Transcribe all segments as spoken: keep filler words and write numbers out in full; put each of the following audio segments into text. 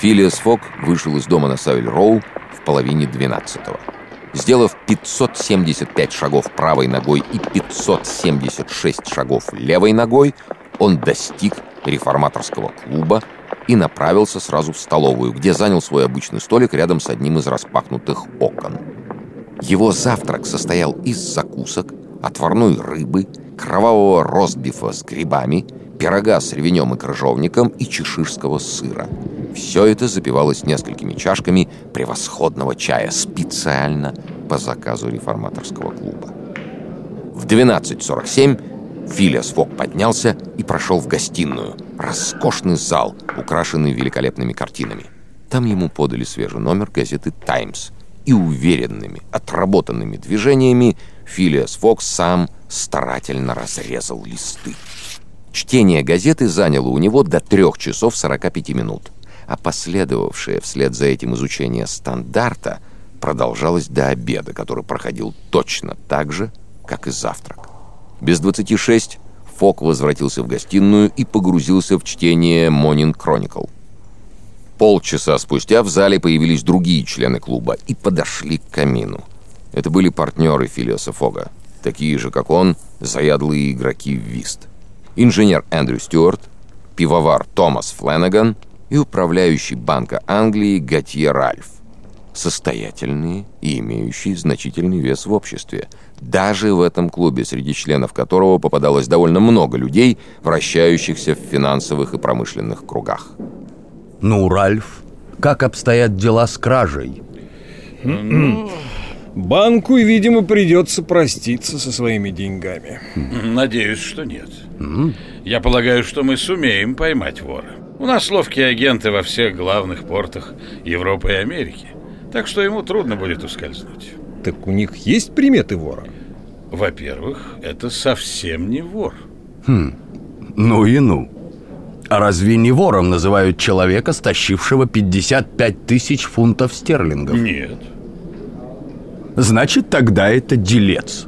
Филиас Фок вышел из дома на Савиль-Роу в половине двенадцатого. Сделав пятьсот семьдесят пять шагов правой ногой и пятьсот семьдесят шесть шагов левой ногой, он достиг реформаторского клуба и направился сразу в столовую, где занял свой обычный столик рядом с одним из распахнутых окон. Его завтрак состоял из закусок, отварной рыбы, кровавого ростбифа с грибами, пирога с ревенем и крыжовником и чеширского сыра. Все это запивалось несколькими чашками превосходного чая специально по заказу реформаторского клуба. В двенадцать сорок семь Филиас Фок поднялся и прошел в гостиную. Роскошный зал, украшенный великолепными картинами. Там ему подали свежий номер газеты «Таймс», и уверенными, отработанными движениями Филиас Фок сам старательно разрезал листы. Чтение газеты заняло у него до трех часов сорока пяти минут, а последовавшее вслед за этим изучение «Стандарта» продолжалось до обеда, который проходил точно так же, как и завтрак. Без двадцати шесть Фок возвратился в гостиную и погрузился в чтение «Morning Chronicle». Полчаса спустя в зале появились другие члены клуба и подошли к камину. Это были партнеры Филиаса Фога, такие же, как он, заядлые игроки в вист. Инженер Эндрю Стюарт, пивовар Томас Фленнеган и управляющий Банка Англии Готье Ральф. Состоятельные и имеющие значительный вес в обществе. Даже в этом клубе, среди членов которого попадалось довольно много людей, вращающихся в финансовых и промышленных кругах. Ну, Ральф, как обстоят дела с кражей? Ну, банку, видимо, придется проститься со своими деньгами. Надеюсь, что нет. Я полагаю, что мы сумеем поймать вора. У нас ловкие агенты во всех главных портах Европы и Америки, так что ему трудно будет ускользнуть. Так у них есть приметы вора? Во-первых, это совсем не вор. Хм, ну и ну. А разве не вором называют человека, стащившего пятьдесят пять тысяч фунтов стерлингов? Нет. Значит, тогда это делец.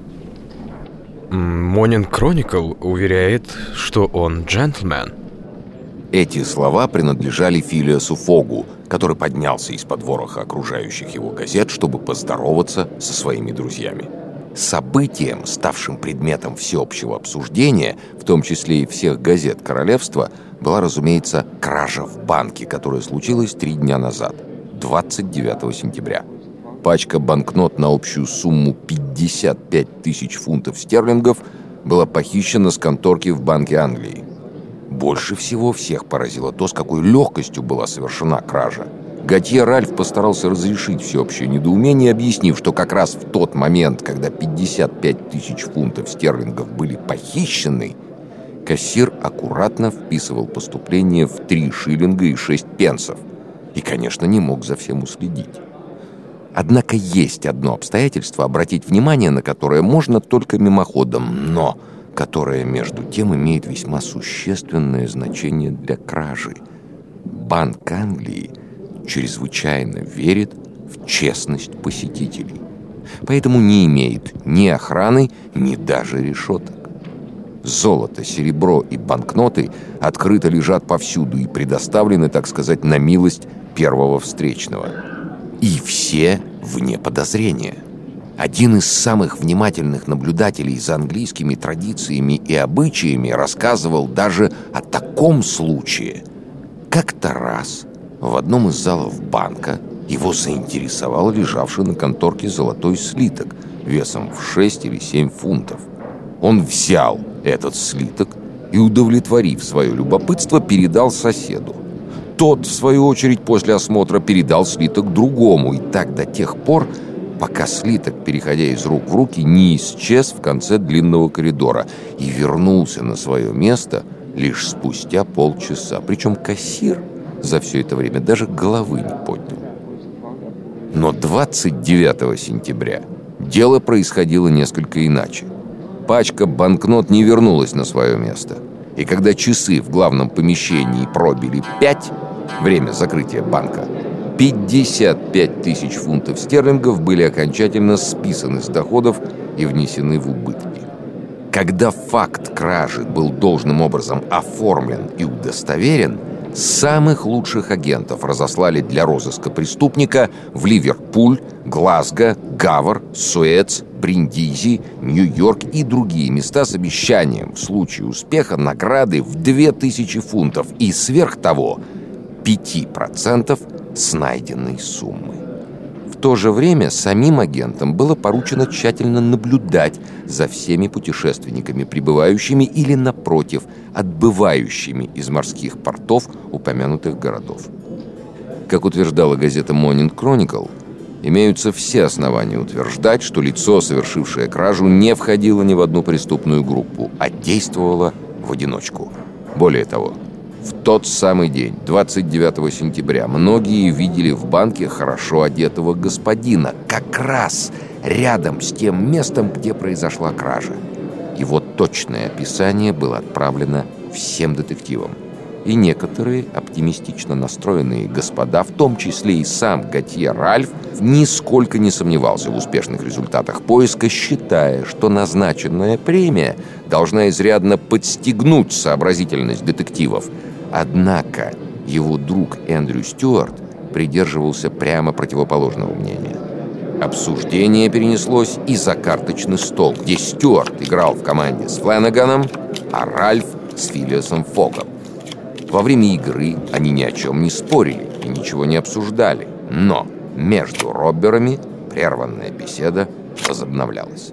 Morning Chronicle уверяет, что он джентльмен. Эти слова принадлежали Филиасу Фогу, который поднялся из-под вороха окружающих его газет, чтобы поздороваться со своими друзьями. Событием, ставшим предметом всеобщего обсуждения, в том числе и всех газет королевства, была, разумеется, кража в банке, которая случилась три дня назад, двадцать девятого сентября. Пачка банкнот на общую сумму пятьдесят пять тысяч фунтов стерлингов была похищена с конторки в Банке Англии. Больше всего всех поразило то, с какой легкостью была совершена кража. Готье Ральф постарался разрешить всеобщее недоумение, объяснив, что как раз в тот момент, когда пятьдесят пять тысяч фунтов стерлингов были похищены, кассир аккуратно вписывал поступление в три шиллинга и шесть пенсов и, конечно, не мог за всем уследить. Однако есть одно обстоятельство, обратить внимание на которое можно только мимоходом, но которое, между тем, имеет весьма существенное значение для кражи. Банк Англии чрезвычайно верит в честность посетителей, поэтому не имеет ни охраны, ни даже решеток. Золото, серебро и банкноты открыто лежат повсюду и предоставлены, так сказать, на милость первого встречного. И все вне подозрения. Один из самых внимательных наблюдателей за английскими традициями и обычаями рассказывал даже о таком случае. Как-то раз в одном из залов банка его заинтересовал лежавший на конторке золотой слиток весом в шесть или семь фунтов. Он взял этот слиток и, удовлетворив свое любопытство, передал соседу. Тот, в свою очередь, после осмотра передал слиток другому, и так до тех пор, пока слиток, переходя из рук в руки, не исчез в конце длинного коридора и вернулся на свое место лишь спустя полчаса. Причем кассир за все это время даже головы не поднял. Но двадцать девятого сентября дело происходило несколько иначе. Пачка банкнот не вернулась на свое место. И когда часы в главном помещении пробили пять, время закрытия банка, пятьдесят пять тысяч фунтов стерлингов были окончательно списаны с доходов и внесены в убытки. Когда факт кражи был должным образом оформлен и удостоверен, Самых лучших агентов разослали для розыска преступника в Ливерпуль, Глазго, Гавр, Суэц, Бриндизи, Нью-Йорк и другие места с обещанием в случае успеха награды в две тысячи фунтов и сверх того пять процентов с найденной суммы. В то же время самим агентам было поручено тщательно наблюдать за всеми путешественниками, прибывающими или, напротив, отбывающими из морских портов упомянутых городов. Как утверждала газета Morning Chronicle, имеются все основания утверждать, что лицо, совершившее кражу, не входило ни в одну преступную группу, а действовало в одиночку. Более того, в тот самый день, двадцать девятого сентября, многие видели в банке хорошо одетого господина, как раз рядом с тем местом, где произошла кража. Его точное описание было отправлено всем детективам. И некоторые оптимистично настроенные господа, в том числе и сам Готье Ральф, нисколько не сомневался в успешных результатах поиска, считая, что назначенная премия должна изрядно подстегнуть сообразительность детективов. Однако его друг Эндрю Стюарт придерживался прямо противоположного мнения. Обсуждение перенеслось и за карточный стол, где Стюарт играл в команде с Фланаганом, а Ральф с Филиасом Фогом. Во время игры они ни о чем не спорили и ничего не обсуждали, но между робберами прерванная беседа возобновлялась.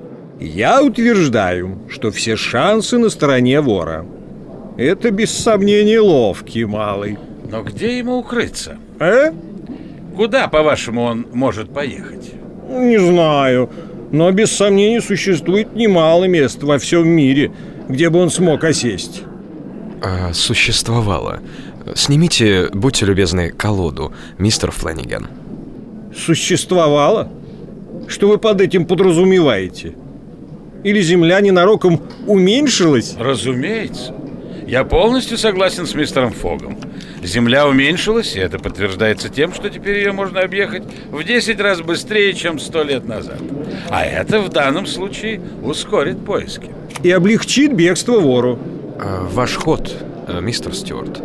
Я утверждаю, что все шансы на стороне вора. Это, без сомнения, ловкий малый. Но где ему укрыться? А? Куда, по-вашему, он может поехать? Не знаю, но без сомнения существует немало мест во всем мире, где бы он смог осесть. А, существовало. Снимите, будьте любезны, колоду, мистер Фланиган. Существовало? Что вы под этим подразумеваете? Или земля ненароком уменьшилась? Разумеется. Я полностью согласен с мистером Фогом. Земля уменьшилась, и это подтверждается тем, что теперь ее можно объехать в десять раз быстрее, чем сто лет назад. А это в данном случае ускорит поиски. И облегчит бегство вору. а, Ваш ход, мистер Стюарт.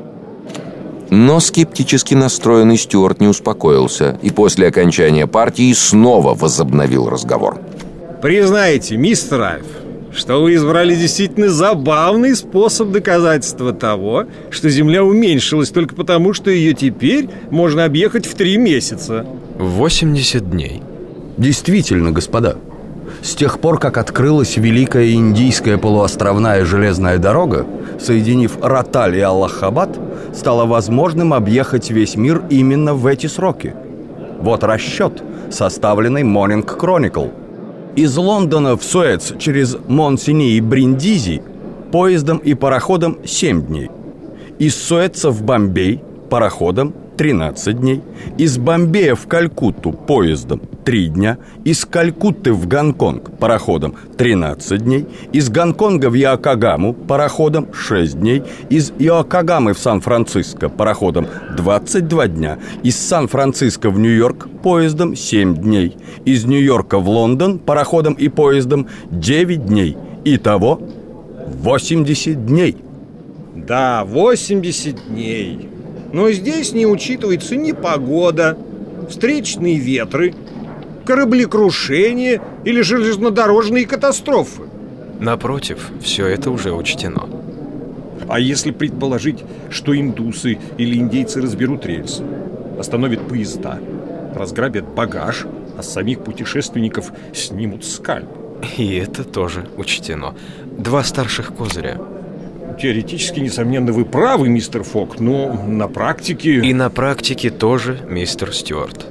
Но скептически настроенный Стюарт не успокоился и после окончания партии снова возобновил разговор. Признайте, мистер Ральф, что вы избрали действительно забавный способ доказательства того, что Земля уменьшилась только потому, что ее теперь можно объехать в три месяца. восемьдесят дней. Действительно, господа, с тех пор, как открылась Великая Индийская полуостровная железная дорога, соединив Роталь и Аллахабад, стало возможным объехать весь мир именно в эти сроки. Вот расчет, составленный Morning Chronicle. Из Лондона в Суэц через Монсени и Бриндизи поездом и пароходом семь дней. Из Суэца в Бомбей пароходом тринадцать дней. Из Бомбея в Калькутту поездом три дня. Из Калькутты в Гонконг пароходом тринадцать дней. Из Гонконга в Йокогаму пароходом шесть дней. Из Йокогамы в Сан-Франциско пароходом двадцать два дня. Из Сан-Франциско в Нью-Йорк поездом семь дней. Из Нью-Йорка в Лондон пароходом и поездом девять дней. Итого восемьдесят дней. Да, восемьдесят дней. Но здесь не учитывается ни погода, встречные ветры, кораблекрушения или железнодорожные катастрофы. Напротив, все это уже учтено. А если предположить, что индусы или индейцы разберут рельсы, остановят поезда, разграбят багаж, а с самих путешественников снимут скальп? И это тоже учтено. Два старших козыря. Теоретически, несомненно, вы правы, мистер Фог, но на практике... И на практике тоже, мистер Стюарт.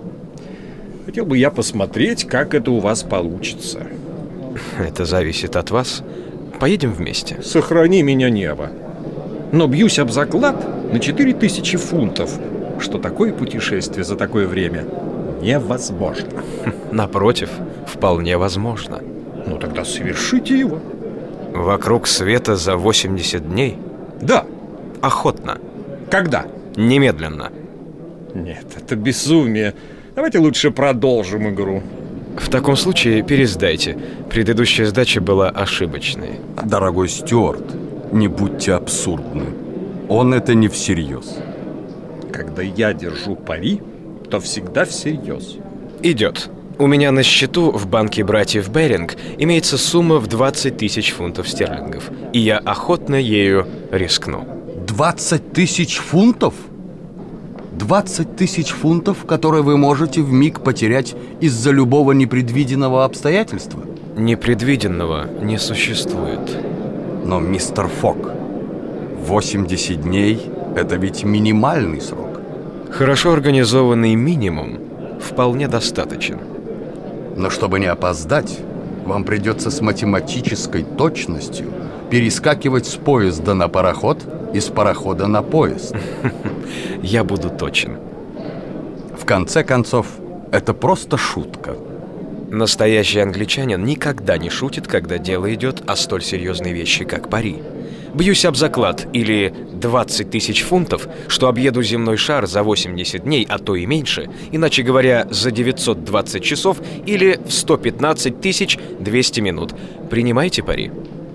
Хотел бы я посмотреть, как это у вас получится. Это зависит от вас. Поедем вместе. Сохрани меня, небо. Но бьюсь об заклад на четыре тысячи фунтов, что такое путешествие за такое время невозможно. Напротив, вполне возможно. Ну тогда совершите его. Вокруг света за восемьдесят дней? Да. Охотно. Когда? Немедленно. Нет, это безумие. Давайте лучше продолжим игру. В таком случае пересдайте. Предыдущая сдача была ошибочной. Дорогой Стюарт, не будьте абсурдны. Он это не всерьез. Когда я держу пари, то всегда всерьез. Идет. У меня на счету в банке братьев Беринг имеется сумма в двадцать тысяч фунтов стерлингов. И я охотно ею рискну. двадцать тысяч фунтов? двадцать тысяч фунтов, которые вы можете вмиг потерять из-за любого непредвиденного обстоятельства? Непредвиденного не существует. Но, мистер Фог, восемьдесят дней – это ведь минимальный срок. Хорошо организованный минимум вполне достаточен. Но чтобы не опоздать, вам придется с математической точностью перескакивать с поезда на пароход и с парохода на поезд. Я буду точен. В конце концов, это просто шутка. Настоящий англичанин никогда не шутит, когда дело идет о столь серьезной вещи, как пари. Бьюсь об заклад, или двадцать тысяч фунтов, что объеду земной шар за восемьдесят дней, а то и меньше, иначе говоря, за девятьсот двадцать часов или в сто пятнадцать тысяч двести минут. Принимаете пари?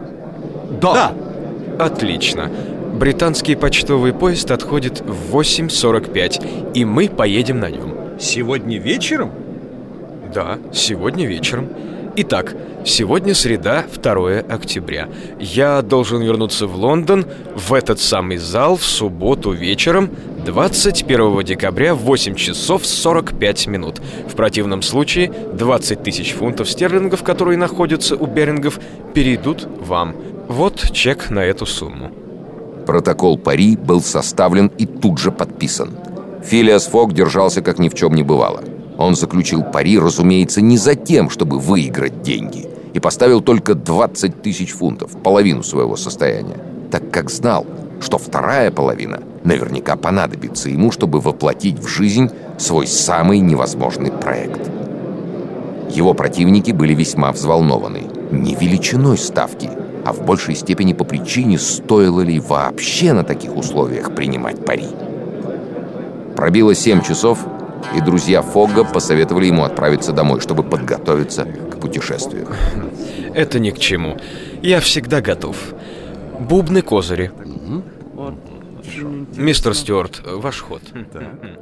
Да! Отлично. Британский почтовый поезд отходит в восемь сорок пять, и мы поедем на нем. Сегодня вечером? Да, сегодня вечером. Итак, сегодня среда, второе октября. Я должен вернуться в Лондон, в этот самый зал, в субботу вечером, двадцать первого декабря в восемь часов сорок пять минут. В противном случае двадцать тысяч фунтов стерлингов, которые находятся у Берингов, перейдут вам. Вот чек на эту сумму. Протокол пари был составлен и тут же подписан. Филиас Фог держался, как ни в чем не бывало. Он заключил пари, разумеется, не за тем, чтобы выиграть деньги, и поставил только двадцать тысяч фунтов, половину своего состояния, так как знал, что вторая половина наверняка понадобится ему, чтобы воплотить в жизнь свой самый невозможный проект. Его противники были весьма взволнованы. Не величиной ставки, а в большей степени по причине, стоило ли вообще на таких условиях принимать пари. Пробило семь часов, и друзья Фогга посоветовали ему отправиться домой, чтобы подготовиться к путешествию. Это ни к чему. Я всегда готов. Бубны-козыри. Мистер Стюарт, ваш ход.